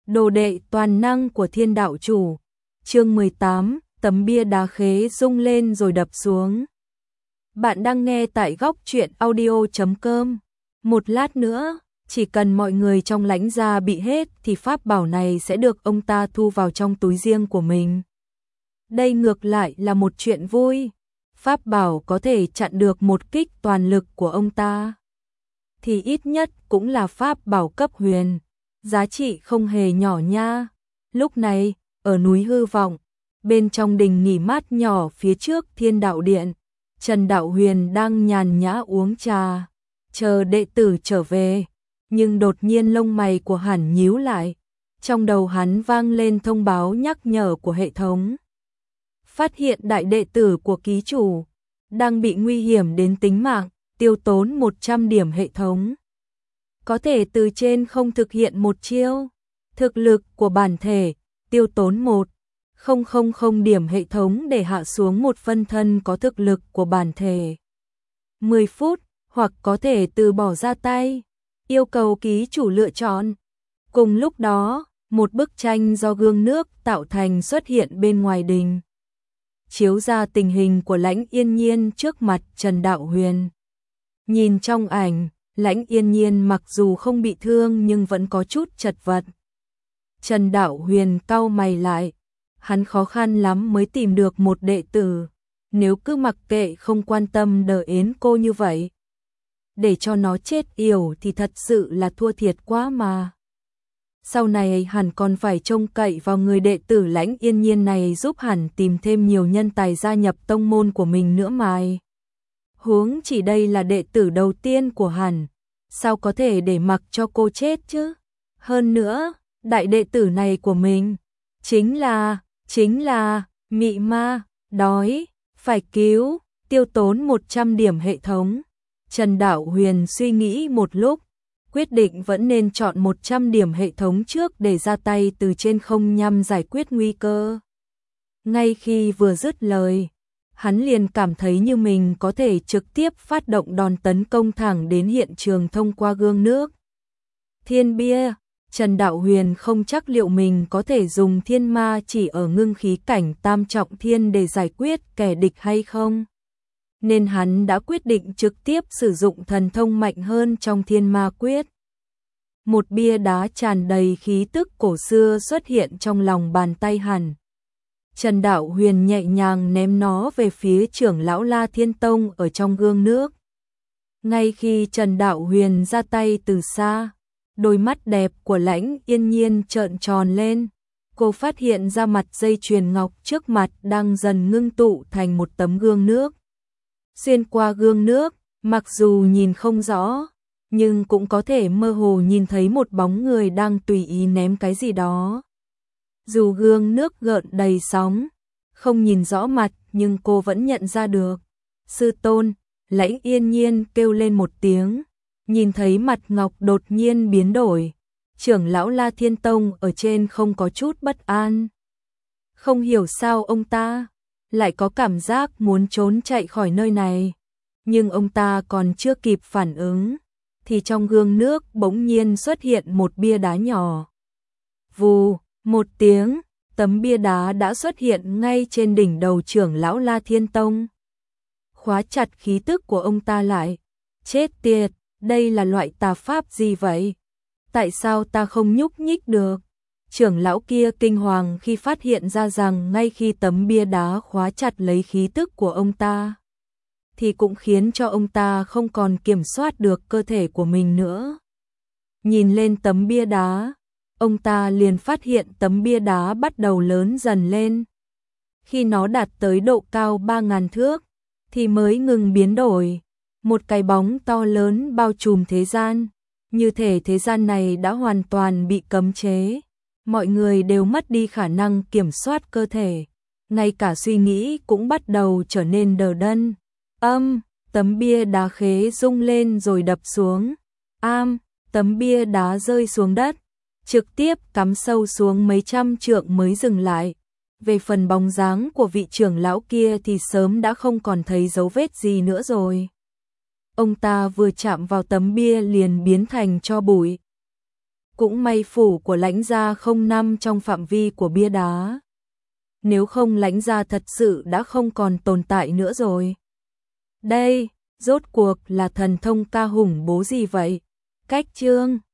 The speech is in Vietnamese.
Đồ đệ toàn năng của Thiên đạo chủ. Chương 18, tấm bia đá khế rung lên rồi đập xuống. Bạn đang nghe tại góc truyện audio.com. Một lát nữa, chỉ cần mọi người trong Lãnh gia bị hết thì pháp bảo này sẽ được ông ta thu vào trong túi riêng của mình. Đây ngược lại là một chuyện vui. Pháp bảo có thể chặn được một kích toàn lực của ông ta thì ít nhất cũng là pháp bảo cấp huyền, giá trị không hề nhỏ nha. Lúc này, ở núi Hư Vọng, bên trong đình nghỉ mát nhỏ phía trước Thiên Đạo Điện, Trần Đạo Huyền đang nhàn nhã uống trà, chờ đệ tử trở về, nhưng đột nhiên lông mày của hắn nhíu lại, trong đầu hắn vang lên thông báo nhắc nhở của hệ thống. Phát hiện đại đệ tử của ký chủ đang bị nguy hiểm đến tính mạng, tiêu tốn 100 điểm hệ thống. Có thể từ trên không thực hiện một chiêu. Thực lực của bản thể, tiêu tốn 1,000 điểm hệ thống để hạ xuống một phân thân có thực lực của bản thể. 10 phút, hoặc có thể từ bỏ ra tay. Yêu cầu ký chủ lựa chọn. Cùng lúc đó, một bức tranh do gương nước tạo thành xuất hiện bên ngoài đình, chiếu ra tình hình của Lãnh Yên Nhiên trước mặt Trần Đạo Huyền. Nhìn trong ảnh, Lãnh Yên Nhiên mặc dù không bị thương nhưng vẫn có chút chật vật. Trần Đạo Huyền cau mày lại, hắn khó khăn lắm mới tìm được một đệ tử, nếu cứ mặc kệ không quan tâm đờ ến cô như vậy, để cho nó chết yểu thì thật sự là thua thiệt quá mà. Sau này hẳn còn phải trông cậy vào người đệ tử Lãnh Yên Nhiên này giúp hẳn tìm thêm nhiều nhân tài gia nhập tông môn của mình nữa mà. Huống chỉ đây là đệ tử đầu tiên của hẳn, sao có thể để mặc cho cô chết chứ? Hơn nữa, đại đệ tử này của mình chính là mị ma, đói, phải cứu, tiêu tốn 100 điểm hệ thống. Trần Đạo Huyền suy nghĩ một lúc, quyết định vẫn nên chọn 100 điểm hệ thống trước để ra tay từ trên không nhằm giải quyết nguy cơ. Ngay khi vừa dứt lời, hắn liền cảm thấy như mình có thể trực tiếp phát động đòn tấn công thẳng đến hiện trường thông qua gương nước. Thiên bia, Trần Đạo Huyền không chắc liệu mình có thể dùng thiên ma chỉ ở ngưng khí cảnh tam trọng thiên để giải quyết kẻ địch hay không. Nên hắn đã quyết định trực tiếp sử dụng thần thông mạnh hơn trong thiên ma quyết. Một bia đá tràn đầy khí tức cổ xưa xuất hiện trong lòng bàn tay hắn. Trần Đạo Huyền nhẹ nhàng ném nó về phía trưởng lão La Thiên Tông ở trong gương nước. Ngay khi Trần Đạo Huyền ra tay từ xa, đôi mắt đẹp của Lãnh Yên Nhiên trợn tròn lên. Cô phát hiện ra mặt dây chuyền ngọc trước mặt đang dần ngưng tụ thành một tấm gương nước. Xuyên qua gương nước, mặc dù nhìn không rõ, nhưng cũng có thể mơ hồ nhìn thấy một bóng người đang tùy ý ném cái gì đó. Dù gương nước gợn đầy sóng, không nhìn rõ mặt nhưng cô vẫn nhận ra được. Sư tôn, Lãnh Yên Nhiên kêu lên một tiếng, nhìn thấy mặt ngọc đột nhiên biến đổi. Trưởng lão La Thiên Tông ở trên không có chút bất an. Không hiểu sao ông ta lại có cảm giác muốn trốn chạy khỏi nơi này. Nhưng ông ta còn chưa kịp phản ứng, thì trong gương nước bỗng nhiên xuất hiện một bia đá nhỏ. Vù, một tiếng, tấm bia đá đã xuất hiện ngay trên đỉnh đầu trưởng lão La Thiên Tông. Khóa chặt khí tức của ông ta lại. Chết tiệt, đây là loại tà pháp gì vậy? Tại sao ta không nhúc nhích được? Trưởng lão kia kinh hoàng khi phát hiện ra rằng ngay khi tấm bia đá khóa chặt lấy khí tức của ông ta, thì cũng khiến cho ông ta không còn kiểm soát được cơ thể của mình nữa. Nhìn lên tấm bia đá, ông ta liền phát hiện tấm bia đá bắt đầu lớn dần lên. Khi nó đạt tới độ cao 3.000 thước, thì mới ngừng biến đổi. Một cái bóng to lớn bao trùm thế gian, như thể thế gian này đã hoàn toàn bị cấm chế. Mọi người đều mất đi khả năng kiểm soát cơ thể, ngay cả suy nghĩ cũng bắt đầu trở nên đờ đẫn. Tấm bia đá khế rung lên rồi đập xuống. Tấm bia đá rơi xuống đất, trực tiếp cắm sâu xuống mấy trăm trượng mới dừng lại. Về phần bóng dáng của vị trưởng lão kia thì sớm đã không còn thấy dấu vết gì nữa rồi. Ông ta vừa chạm vào tấm bia liền biến thành tro bụi. Cũng may phủ của Lãnh gia không nằm trong phạm vi của bia đá. Nếu không Lãnh gia thật sự đã không còn tồn tại nữa rồi. Đây, rốt cuộc là thần thông ca hùng bố gì vậy? Cách chương